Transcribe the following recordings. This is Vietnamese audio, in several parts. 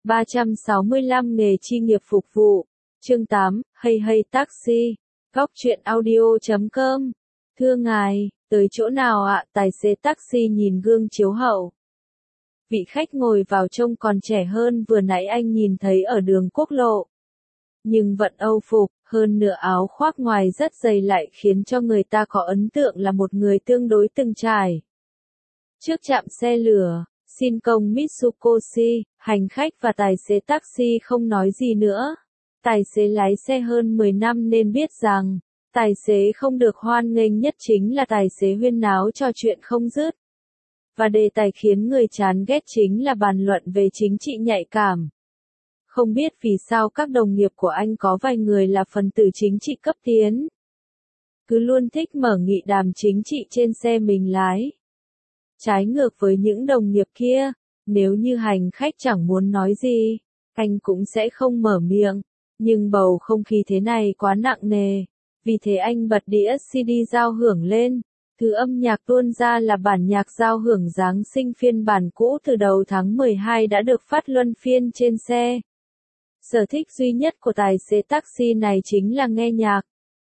365 nghề chi nghiệp phục vụ. Chương 8, Hay Hay Taxi. Góc truyện audio.com. Thưa ngài, tới chỗ nào ạ? Tài xế taxi nhìn gương chiếu hậu. Vị khách ngồi vào trông còn trẻ hơn vừa nãy anh nhìn thấy ở đường quốc lộ. Nhưng vận Âu phục, hơn nửa áo khoác ngoài rất dày lại khiến cho người ta có ấn tượng là một người tương đối từng trải. Trước trạm xe lửa, Shinkom Mitsukoshi, hành khách và tài xế taxi không nói gì nữa. Tài xế lái xe hơn 10 năm nên biết rằng, tài xế không được hoan nghênh nhất chính là tài xế huyên náo trò chuyện không dứt. Và đề tài khiến người chán ghét chính là bàn luận về chính trị nhạy cảm. Không biết vì sao các đồng nghiệp của anh có vài người là phần tử chính trị cấp tiến. Cứ luôn thích mở nghị đàm chính trị trên xe mình lái. Trái ngược với những đồng nghiệp kia, nếu như hành khách chẳng muốn nói gì, anh cũng sẽ không mở miệng. Nhưng bầu không khí thế này quá nặng nề, vì thế anh bật đĩa CD giao hưởng lên. Thứ âm nhạc tuôn ra là bản nhạc giao hưởng Giáng sinh phiên bản cũ từ đầu tháng 12 đã được phát luân phiên trên xe. Sở thích duy nhất của tài xế taxi này chính là nghe nhạc.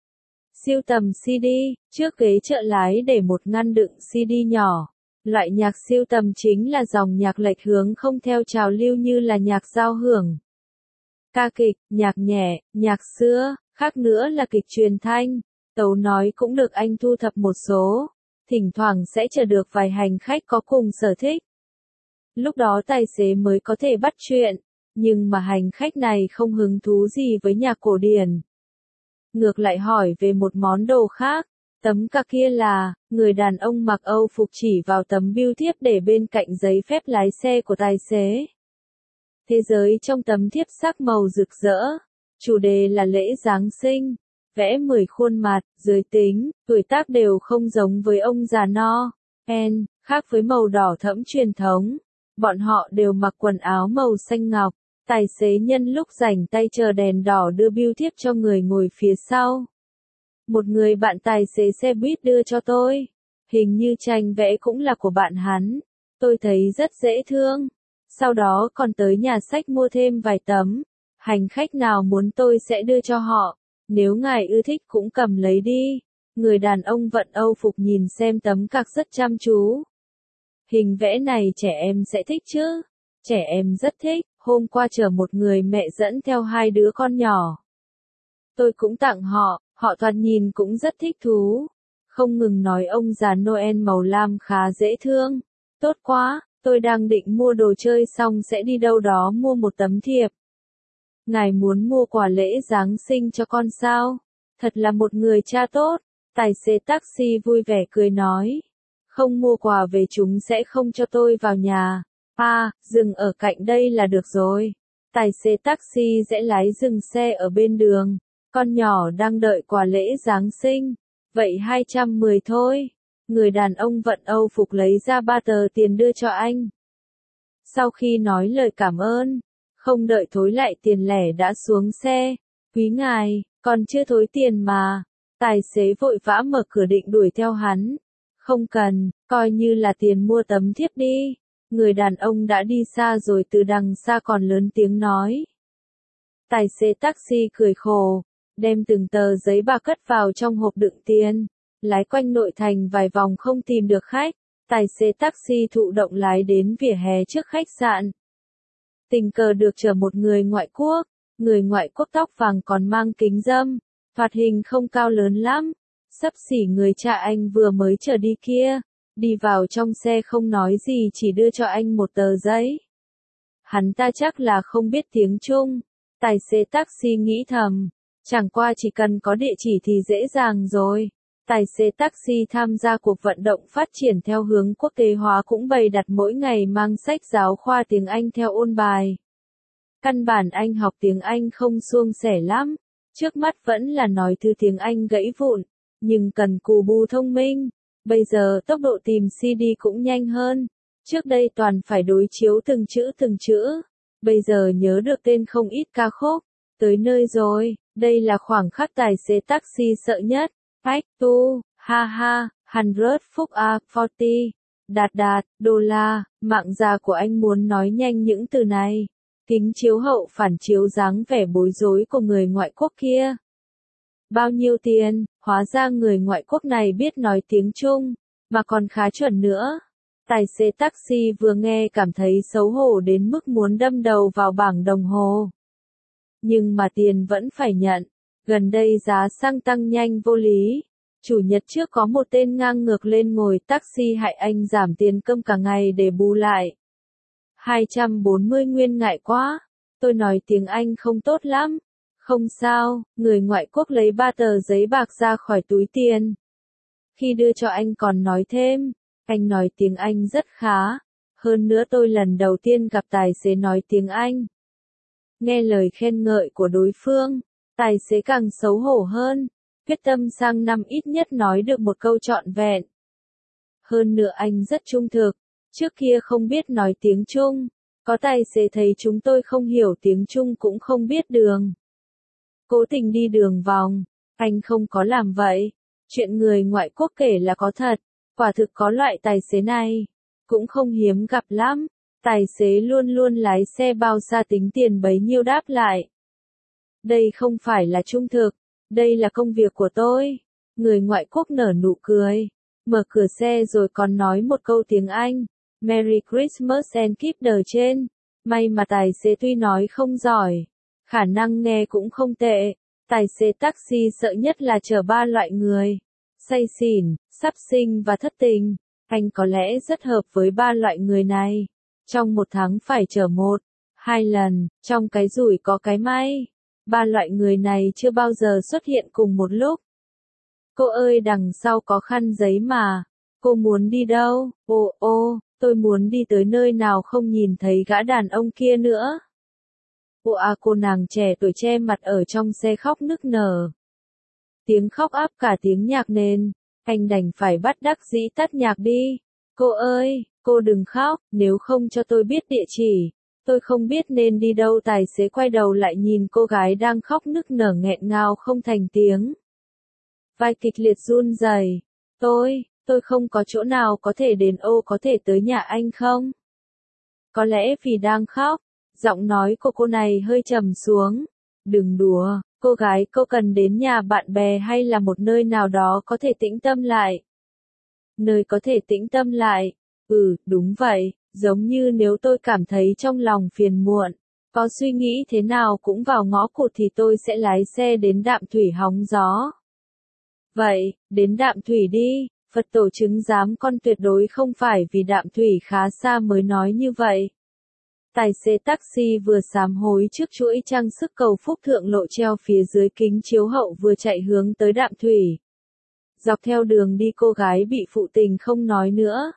Sưu tầm CD, trước ghế trợ lái để một ngăn đựng CD nhỏ. Loại nhạc sưu tầm chính là dòng nhạc lệch hướng không theo trào lưu như là nhạc giao hưởng, ca kịch, nhạc nhẹ, nhạc xưa, khác nữa là kịch truyền thanh. Tấu nói cũng được anh thu thập một số, thỉnh thoảng sẽ chờ được vài hành khách có cùng sở thích. Lúc đó tài xế mới có thể bắt chuyện, nhưng mà hành khách này không hứng thú gì với nhạc cổ điển. Ngược lại hỏi về một món đồ khác, tấm cạc kia là, người đàn ông mặc Âu phục chỉ vào tấm bưu thiếp để bên cạnh giấy phép lái xe của tài xế. Thế giới trong tấm thiếp sắc màu rực rỡ, chủ đề là lễ Giáng sinh. Vẽ 10 khuôn mặt, giới tính, tuổi tác đều không giống với ông già Noel, khác với màu đỏ thẫm truyền thống. Bọn họ đều mặc quần áo màu xanh ngọc. Tài xế nhân lúc rảnh tay chờ đèn đỏ đưa bưu thiếp cho người ngồi phía sau. Một người bạn tài xế xe buýt đưa cho tôi. Hình như tranh vẽ cũng là của bạn hắn. Tôi thấy rất dễ thương. Sau đó còn tới nhà sách mua thêm vài tấm. Hành khách nào muốn tôi sẽ đưa cho họ. Nếu ngài ưa thích cũng cầm lấy đi. Người đàn ông vận Âu phục nhìn xem tấm cạc rất chăm chú. Hình vẽ này trẻ em sẽ thích chứ? Trẻ em rất thích. Hôm qua chở một người mẹ dẫn theo 2 đứa con nhỏ. Tôi cũng tặng họ, họ thoạt nhìn cũng rất thích thú. Không ngừng nói ông già Noel màu lam khá dễ thương. Tốt quá, tôi đang định mua đồ chơi xong sẽ đi đâu đó mua một tấm thiệp. Ngài muốn mua quà lễ Giáng sinh cho con sao? Thật là một người cha tốt. Tài xế taxi vui vẻ cười nói. Không mua quà về chúng sẽ không cho tôi vào nhà. Dừng ở cạnh đây là được rồi. Tài xế taxi sẽ lái dừng xe ở bên đường. Con nhỏ đang đợi quà lễ Giáng sinh. Vậy 210 thôi. Người đàn ông vận Âu phục lấy ra 3 tờ tiền đưa cho anh. Sau khi nói lời cảm ơn, không đợi thối lại tiền lẻ đã xuống xe. Quý ngài, còn chưa thối tiền mà. Tài xế vội vã mở cửa định đuổi theo hắn. Không cần, coi như là tiền mua tấm thiếp đi. Người đàn ông đã đi xa rồi từ đằng xa còn lớn tiếng nói. Tài xế taxi cười khổ, đem từng tờ giấy bạc cất vào trong hộp đựng tiền, lái quanh nội thành vài vòng không tìm được khách. Tài xế taxi thụ động lái đến vỉa hè trước khách sạn. Tình cờ được chở một người ngoại quốc tóc vàng còn mang kính râm, thoạt hình không cao lớn lắm, xấp xỉ người cha anh vừa mới chở đi kia. Đi vào trong xe không nói gì chỉ đưa cho anh một tờ giấy. Hắn ta chắc là không biết tiếng Trung. Tài xế taxi nghĩ thầm, chẳng qua chỉ cần có địa chỉ thì dễ dàng rồi. Tài xế taxi tham gia cuộc vận động phát triển theo hướng quốc tế hóa cũng bày đặt mỗi ngày mang sách giáo khoa tiếng Anh theo ôn bài. Căn bản anh học tiếng Anh không suôn sẻ lắm. Trước mắt vẫn là nói thứ tiếng Anh gãy vụn, nhưng cần cù bu thông minh. Bây giờ tốc độ tìm CD cũng nhanh hơn. Trước đây toàn phải đối chiếu từng chữ. Bây giờ nhớ được tên không ít ca khúc. Tới nơi rồi, đây là khoảng khắc tài xế taxi sợ nhất. Ách tu, ha ha, 100 phúc a, 40, đạt, đô la, mạng già của anh muốn nói nhanh những từ này. Kính chiếu hậu phản chiếu dáng vẻ bối rối của người ngoại quốc kia. Bao nhiêu tiền, hóa ra người ngoại quốc này biết nói tiếng Trung, mà còn khá chuẩn nữa. Tài xế taxi vừa nghe cảm thấy xấu hổ đến mức muốn đâm đầu vào bảng đồng hồ. Nhưng mà tiền vẫn phải nhận. Gần đây giá xăng tăng nhanh vô lý. Chủ nhật trước có một tên ngang ngược lên ngồi taxi hại anh giảm tiền cơm cả ngày để bù lại. 240 nguyên ngại quá. Tôi nói tiếng Anh không tốt lắm. Không sao, người ngoại quốc lấy 3 tờ giấy bạc ra khỏi túi tiền. Khi đưa cho anh còn nói thêm, anh nói tiếng Anh rất khá. Hơn nữa tôi lần đầu tiên gặp tài xế nói tiếng Anh. Nghe lời khen ngợi của đối phương, tài xế càng xấu hổ hơn. Quyết tâm sang năm ít nhất nói được một câu trọn vẹn. Hơn nữa anh rất trung thực. Trước kia không biết nói tiếng Trung. Có tài xế thấy chúng tôi không hiểu tiếng Trung cũng không biết đường. Cố tình đi đường vòng. Anh không có làm vậy. Chuyện người ngoại quốc kể là có thật. Quả thực có loại tài xế này. Cũng không hiếm gặp lắm. Tài xế luôn luôn lái xe bao xa tính tiền bấy nhiêu đáp lại. Đây không phải là trung thực. Đây là công việc của tôi. Người ngoại quốc nở nụ cười. Mở cửa xe rồi còn nói một câu tiếng Anh. Merry Christmas and keep the change. May mà tài xế tuy nói không giỏi. Khả năng nghe cũng không tệ. Tài xế taxi sợ nhất là chở 3 loại người. Say xỉn, sắp sinh và thất tình. Anh có lẽ rất hợp với 3 loại người này. Trong một tháng phải chở 1, 2 lần, trong cái rủi có cái may. 3 loại người này chưa bao giờ xuất hiện cùng một lúc. Cô ơi đằng sau có khăn giấy mà. Cô muốn đi đâu? Ô, tôi muốn đi tới nơi nào không nhìn thấy gã đàn ông kia nữa. Cô nàng trẻ tuổi che mặt ở trong xe khóc nức nở. Tiếng khóc áp cả tiếng nhạc nền. Anh đành phải bắt đắc dĩ tắt nhạc đi. Cô ơi, cô đừng khóc, nếu không cho tôi biết địa chỉ. Tôi không biết nên đi đâu. Tài xế quay đầu lại nhìn cô gái đang khóc nức nở nghẹn ngào không thành tiếng. Vai kịch liệt run rẩy. Tôi không có chỗ nào có thể đến. Có thể tới nhà anh không? Có lẽ vì đang khóc, giọng nói của cô này hơi trầm xuống. Đừng đùa, cô gái, cô cần đến nhà bạn bè hay là một nơi nào đó có thể tĩnh tâm lại? Nơi có thể tĩnh tâm lại? Đúng vậy, giống như nếu tôi cảm thấy trong lòng phiền muộn, có suy nghĩ thế nào cũng vào ngõ cụt thì tôi sẽ lái xe đến Đạm Thủy hóng gió. Vậy, đến Đạm Thủy đi. Phật tổ chứng giám con tuyệt đối không phải vì Đạm Thủy khá xa mới nói như vậy. Tài xế taxi vừa sám hối trước chuỗi trang sức cầu phúc thượng lộ treo phía dưới kính chiếu hậu vừa chạy hướng tới Đạm Thủy. Dọc theo đường đi cô gái bị phụ tình không nói nữa.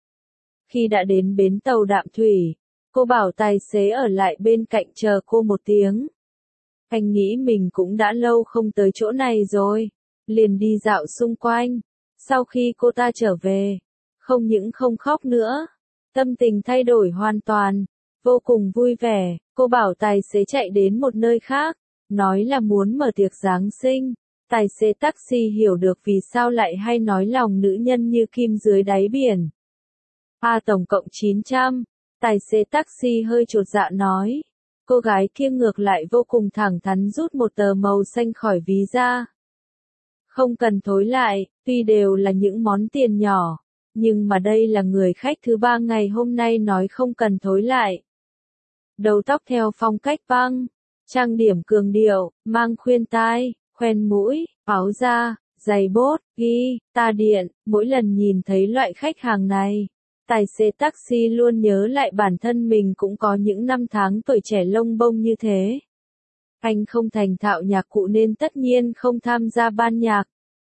Khi đã đến bến tàu Đạm Thủy, cô bảo tài xế ở lại bên cạnh chờ cô một tiếng. Anh nghĩ mình cũng đã lâu không tới chỗ này rồi, liền đi dạo xung quanh. Sau khi cô ta trở về, không những không khóc nữa, tâm tình thay đổi hoàn toàn, vô cùng vui vẻ. Cô bảo tài xế chạy đến một nơi khác, nói là muốn mở tiệc Giáng sinh. Tài xế taxi hiểu được vì sao lại hay nói lòng nữ nhân như kim dưới đáy biển. Tổng cộng 900. Tài xế taxi hơi chột dạ nói. Cô gái kia ngược lại vô cùng thẳng thắn rút một tờ màu xanh khỏi ví ra. Không cần thối lại, tuy đều là những món tiền nhỏ, nhưng mà đây là người khách thứ 3 ngày hôm nay nói không cần thối lại. Đầu tóc theo phong cách băng, trang điểm cường điệu, mang khuyên tai, khoen mũi, áo da, giày bốt, guitar điện. Mỗi lần nhìn thấy loại khách hàng này, tài xế taxi luôn nhớ lại bản thân mình cũng có những năm tháng tuổi trẻ lông bông như thế. Anh không thành thạo nhạc cụ nên tất nhiên không tham gia ban nhạc,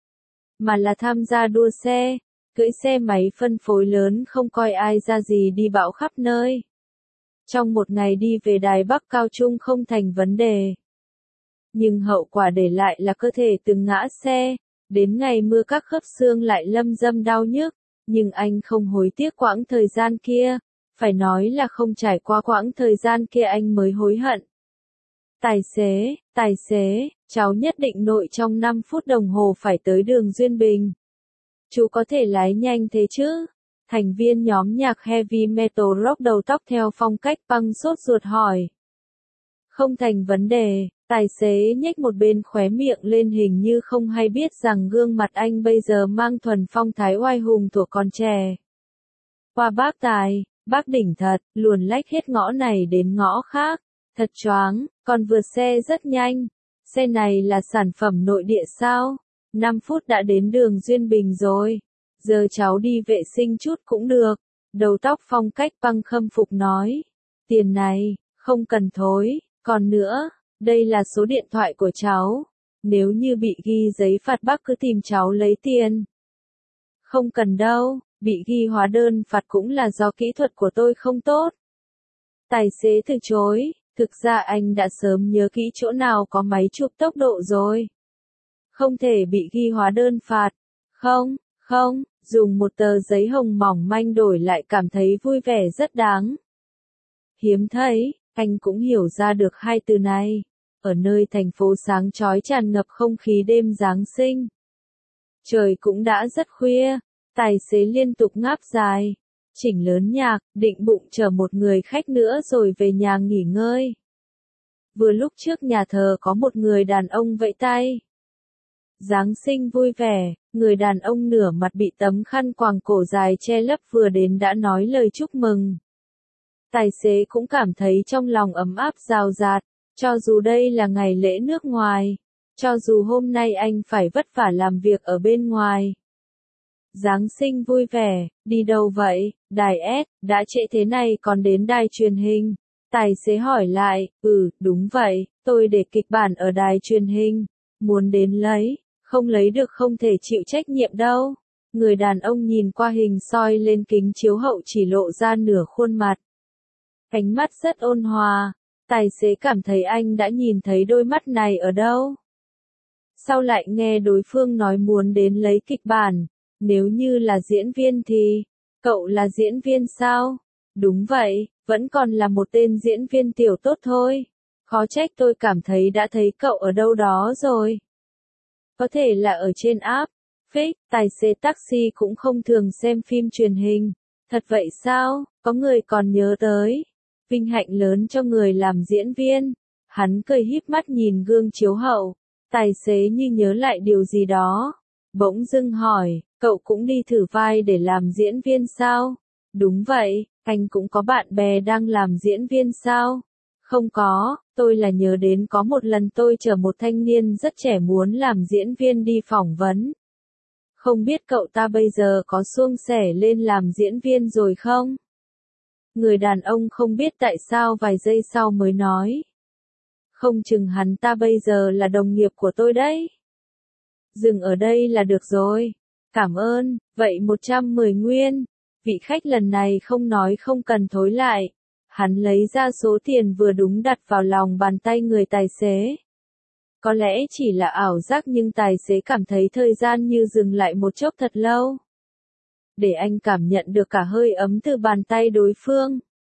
mà là tham gia đua xe, cưỡi xe máy phân phối lớn không coi ai ra gì đi bão khắp nơi. Trong một ngày đi về Đài Bắc Cao Trung không thành vấn đề. Nhưng hậu quả để lại là cơ thể từng ngã xe, đến ngày mưa các khớp xương lại lâm dâm đau nhức, nhưng anh không hối tiếc quãng thời gian kia, phải nói là không trải qua quãng thời gian kia anh mới hối hận. Tài xế, cháu nhất định nội trong 5 phút đồng hồ phải tới đường Duyên Bình. Chú có thể lái nhanh thế chứ? Thành viên nhóm nhạc heavy metal rock đầu tóc theo phong cách punk sốt ruột hỏi. Không thành vấn đề, tài xế nhếch một bên khóe miệng lên hình như không hay biết rằng gương mặt anh bây giờ mang thuần phong thái oai hùng của con trẻ. Qua bác tài, bác đỉnh thật, luồn lách hết ngõ này đến ngõ khác, thật choáng, còn vượt xe rất nhanh. Xe này là sản phẩm nội địa sao? 5 phút đã đến đường Duyên Bình rồi. Giờ cháu đi vệ sinh chút cũng được. Đầu tóc phong cách băng khâm phục nói. Tiền này, không cần thối. Còn nữa, đây là số điện thoại của cháu. Nếu như bị ghi giấy phạt bác cứ tìm cháu lấy tiền. Không cần đâu, bị ghi hóa đơn phạt cũng là do kỹ thuật của tôi không tốt. Tài xế từ chối, thực ra anh đã sớm nhớ kỹ chỗ nào có máy chụp tốc độ rồi. Không thể bị ghi hóa đơn phạt. Không, dùng một tờ giấy hồng mỏng manh đổi lại cảm thấy vui vẻ rất đáng. Hiếm thấy, anh cũng hiểu ra được hai từ này. Ở nơi thành phố sáng chói tràn ngập không khí đêm Giáng sinh. Trời cũng đã rất khuya, tài xế liên tục ngáp dài. Chỉnh lớn nhạc, định bụng chờ một người khách nữa rồi về nhà nghỉ ngơi. Vừa lúc trước nhà thờ có một người đàn ông vẫy tay. Giáng sinh vui vẻ, người đàn ông nửa mặt bị tấm khăn quàng cổ dài che lấp vừa đến đã nói lời chúc mừng. Tài xế cũng cảm thấy trong lòng ấm áp rào rạt, cho dù đây là ngày lễ nước ngoài, cho dù hôm nay anh phải vất vả làm việc ở bên ngoài. Giáng sinh vui vẻ, đi đâu vậy, đài S, đã trễ thế này còn đến đài truyền hình. Tài xế hỏi lại, đúng vậy, tôi để kịch bản ở đài truyền hình, muốn đến lấy, không lấy được không thể chịu trách nhiệm đâu. Người đàn ông nhìn qua hình soi lên kính chiếu hậu chỉ lộ ra nửa khuôn mặt. Ánh mắt rất ôn hòa, tài xế cảm thấy anh đã nhìn thấy đôi mắt này ở đâu. Sau lại nghe đối phương nói muốn đến lấy kịch bản. Nếu như là diễn viên thì, cậu là diễn viên sao? Đúng vậy, vẫn còn là một tên diễn viên tiểu tốt thôi. Khó trách tôi cảm thấy đã thấy cậu ở đâu đó rồi. Có thể là ở trên app. Fake, tài xế taxi cũng không thường xem phim truyền hình. Thật vậy sao? Có người còn nhớ tới. Vinh hạnh lớn cho người làm diễn viên. Hắn cười híp mắt nhìn gương chiếu hậu. Tài xế như nhớ lại điều gì đó. Bỗng dưng hỏi, cậu cũng đi thử vai để làm diễn viên sao? Đúng vậy, anh cũng có bạn bè đang làm diễn viên sao? Không có, tôi là nhớ đến có một lần tôi chở một thanh niên rất trẻ muốn làm diễn viên đi phỏng vấn. Không biết cậu ta bây giờ có suông sẻ lên làm diễn viên rồi không? Người đàn ông không biết tại sao vài giây sau mới nói. Không chừng hắn ta bây giờ là đồng nghiệp của tôi đấy. Dừng ở đây là được rồi. Cảm ơn, vậy 110 nguyên. Vị khách lần này không nói không cần thối lại. Hắn lấy ra số tiền vừa đúng đặt vào lòng bàn tay người tài xế. Có lẽ chỉ là ảo giác nhưng tài xế cảm thấy thời gian như dừng lại một chốc thật lâu. Để anh cảm nhận được cả hơi ấm từ bàn tay đối phương.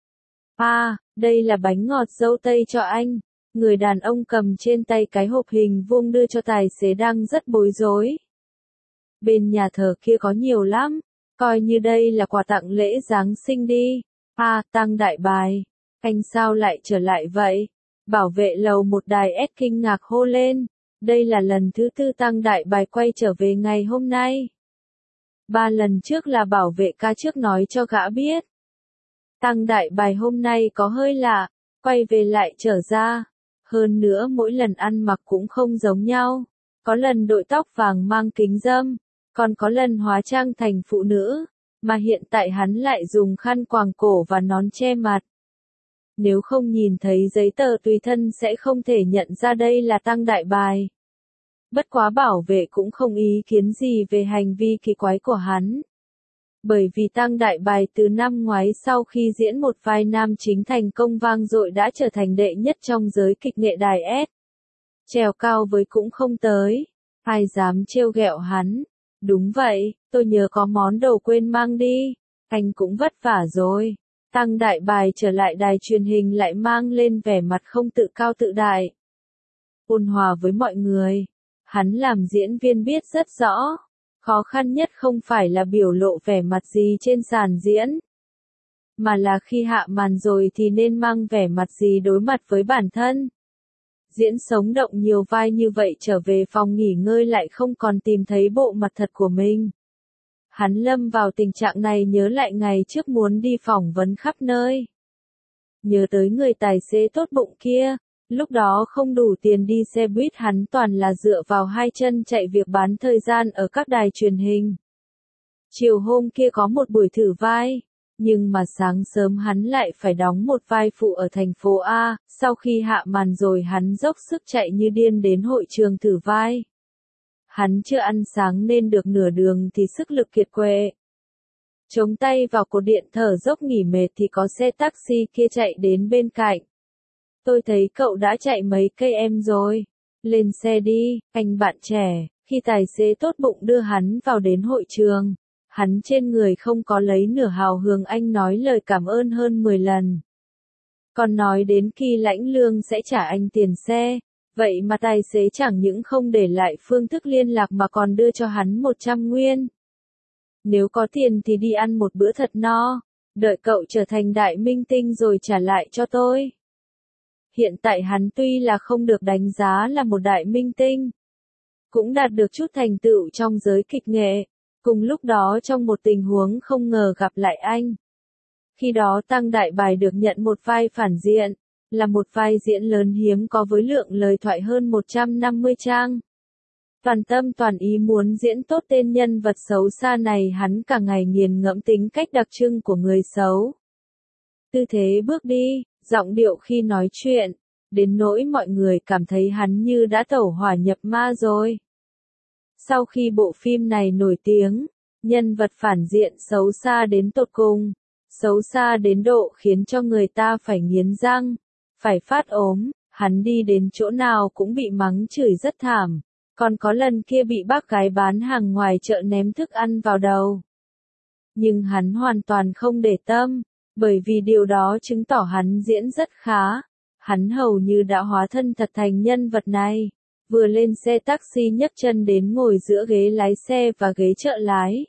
Đây là bánh ngọt dâu tây cho anh. Người đàn ông cầm trên tay cái hộp hình vuông đưa cho tài xế đang rất bối rối. Bên nhà thờ kia có nhiều lắm, coi như đây là quà tặng lễ Giáng sinh đi. Tăng đại bài, anh sao lại trở lại vậy? Bảo vệ lầu một đài S kinh ngạc hô lên, đây là lần thứ tư Tăng đại bài quay trở về ngày hôm nay. 3 lần trước là bảo vệ ca trước nói cho gã biết. Tăng đại bài hôm nay có hơi lạ, quay về lại trở ra. Hơn nữa mỗi lần ăn mặc cũng không giống nhau. Có lần đội tóc vàng mang kính râm, còn có lần hóa trang thành phụ nữ, mà hiện tại hắn lại dùng khăn quàng cổ và nón che mặt. Nếu không nhìn thấy giấy tờ tùy thân sẽ không thể nhận ra đây là Tăng đại bài. Bất quá bảo vệ cũng không ý kiến gì về hành vi kỳ quái của hắn. Bởi vì Tăng đại bài từ năm ngoái sau khi diễn một vai nam chính thành công vang dội đã trở thành đệ nhất trong giới kịch nghệ đài S. Trèo cao với cũng không tới. Ai dám trêu ghẹo hắn. Đúng vậy, tôi nhớ có món đồ quên mang đi. Anh cũng vất vả rồi. Tăng đại bài trở lại đài truyền hình lại mang lên vẻ mặt không tự cao tự đại. Ôn hòa với mọi người. Hắn làm diễn viên biết rất rõ. Khó khăn nhất không phải là biểu lộ vẻ mặt gì trên sàn diễn. mà là khi hạ màn rồi thì nên mang vẻ mặt gì đối mặt với bản thân. Diễn sống động nhiều vai như vậy trở về phòng nghỉ ngơi lại không còn tìm thấy bộ mặt thật của mình. Hắn lâm vào tình trạng này nhớ lại ngày trước muốn đi phỏng vấn khắp nơi. Nhớ tới người tài xế tốt bụng kia, lúc đó không đủ tiền đi xe buýt hắn toàn là dựa vào hai chân chạy việc bán thời gian ở các đài truyền hình. Chiều hôm kia có một buổi thử vai, nhưng mà sáng sớm hắn lại phải đóng một vai phụ ở thành phố A, sau khi hạ màn rồi hắn dốc sức chạy như điên đến hội trường thử vai. Hắn chưa ăn sáng nên được nửa đường thì sức lực kiệt quệ. Chống tay vào cột điện thở dốc nghỉ mệt thì có xe taxi kia chạy đến bên cạnh. Tôi thấy cậu đã chạy mấy cây em rồi. Lên xe đi, anh bạn trẻ. Khi tài xế tốt bụng đưa hắn vào đến hội trường, hắn trên người không có lấy nửa hào hứng, anh nói lời cảm ơn hơn 10 lần. Còn nói đến khi lãnh lương sẽ trả anh tiền xe. Vậy mà tài xế chẳng những không để lại phương thức liên lạc mà còn đưa cho hắn 100 nguyên. Nếu có tiền thì đi ăn một bữa thật no, đợi cậu trở thành đại minh tinh rồi trả lại cho tôi. Hiện tại hắn tuy là không được đánh giá là một đại minh tinh, cũng đạt được chút thành tựu trong giới kịch nghệ, cùng lúc đó trong một tình huống không ngờ gặp lại anh. Khi đó Tăng Đại Bài được nhận một vai phản diện, là một vai diễn lớn hiếm có với lượng lời thoại hơn 150 trang. Toàn tâm toàn ý muốn diễn tốt tên nhân vật xấu xa này, hắn cả ngày nghiền ngẫm tính cách đặc trưng của người xấu. Tư thế bước đi, giọng điệu khi nói chuyện, đến nỗi mọi người cảm thấy hắn như đã tẩu hỏa nhập ma rồi. Sau khi bộ phim này nổi tiếng, nhân vật phản diện xấu xa đến tột cùng, xấu xa đến độ khiến cho người ta phải nghiến răng, phải phát ốm, hắn đi đến chỗ nào cũng bị mắng chửi rất thảm. Còn có lần kia bị bác gái bán hàng ngoài chợ ném thức ăn vào đầu. Nhưng hắn hoàn toàn không để tâm, bởi vì điều đó chứng tỏ hắn diễn rất khá. Hắn hầu như đã hóa thân thật thành nhân vật này. Vừa lên xe taxi nhấc chân đến ngồi giữa ghế lái xe và ghế trợ lái.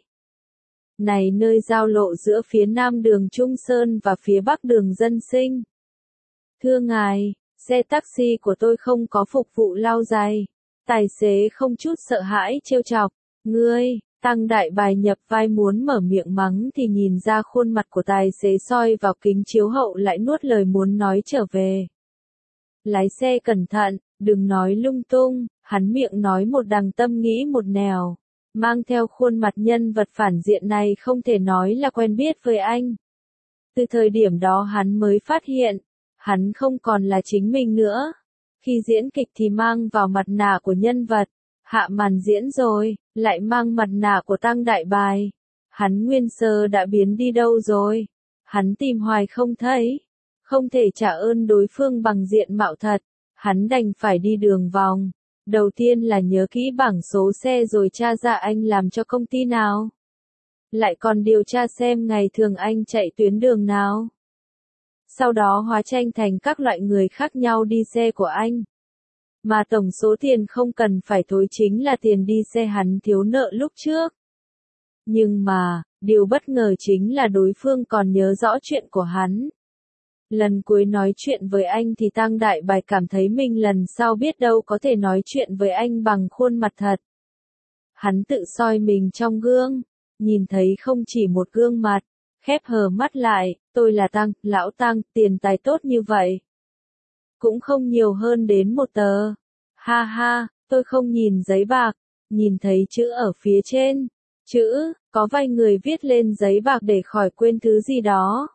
Này nơi giao lộ giữa phía nam đường Trung Sơn và phía bắc đường Dân Sinh. Thưa ngài, xe taxi của tôi không có phục vụ lau giày. Tài xế không chút sợ hãi trêu chọc, ngươi, Tăng Đại Bài nhập vai muốn mở miệng mắng thì nhìn ra khuôn mặt của tài xế soi vào kính chiếu hậu lại nuốt lời muốn nói trở về. Lái xe cẩn thận, đừng nói lung tung, hắn miệng nói một đằng tâm nghĩ một nẻo, mang theo khuôn mặt nhân vật phản diện này không thể nói là quen biết với anh. Từ thời điểm đó hắn mới phát hiện, hắn không còn là chính mình nữa. Khi diễn kịch thì mang vào mặt nạ của nhân vật, hạ màn diễn rồi, lại mang mặt nạ của Tăng Đại Bài. Hắn nguyên sơ đã biến đi đâu rồi? Hắn tìm hoài không thấy, không thể trả ơn đối phương bằng diện mạo thật, hắn đành phải đi đường vòng. Đầu tiên là nhớ kỹ bảng số xe rồi tra ra anh làm cho công ty nào. Lại còn điều tra xem ngày thường anh chạy tuyến đường nào. Sau đó hóa tranh thành các loại người khác nhau đi xe của anh. Mà tổng số tiền không cần phải thối chính là tiền đi xe hắn thiếu nợ lúc trước. Nhưng mà, điều bất ngờ chính là đối phương còn nhớ rõ chuyện của hắn. Lần cuối nói chuyện với anh thì Tăng Đại Bài cảm thấy mình lần sau biết đâu có thể nói chuyện với anh bằng khuôn mặt thật. Hắn tự soi mình trong gương, nhìn thấy không chỉ một gương mặt, khép hờ mắt lại, tôi là Tăng, lão Tăng, tiền tài tốt như vậy. Cũng không nhiều hơn đến một tờ. Ha ha, tôi không nhìn giấy bạc, nhìn thấy chữ ở phía trên. Chữ, có vài người viết lên giấy bạc để khỏi quên thứ gì đó.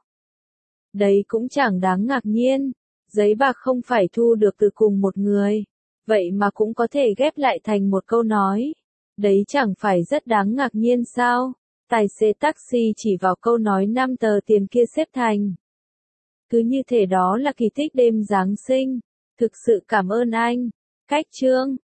Đấy cũng chẳng đáng ngạc nhiên, giấy bạc không phải thu được từ cùng một người, vậy mà cũng có thể ghép lại thành một câu nói. Đấy chẳng phải rất đáng ngạc nhiên sao? Tài xế taxi chỉ vào câu nói 5 tờ tiền kia xếp thành. Cứ như thể đó là kỳ tích đêm Giáng sinh. Thực sự cảm ơn anh. Cách chương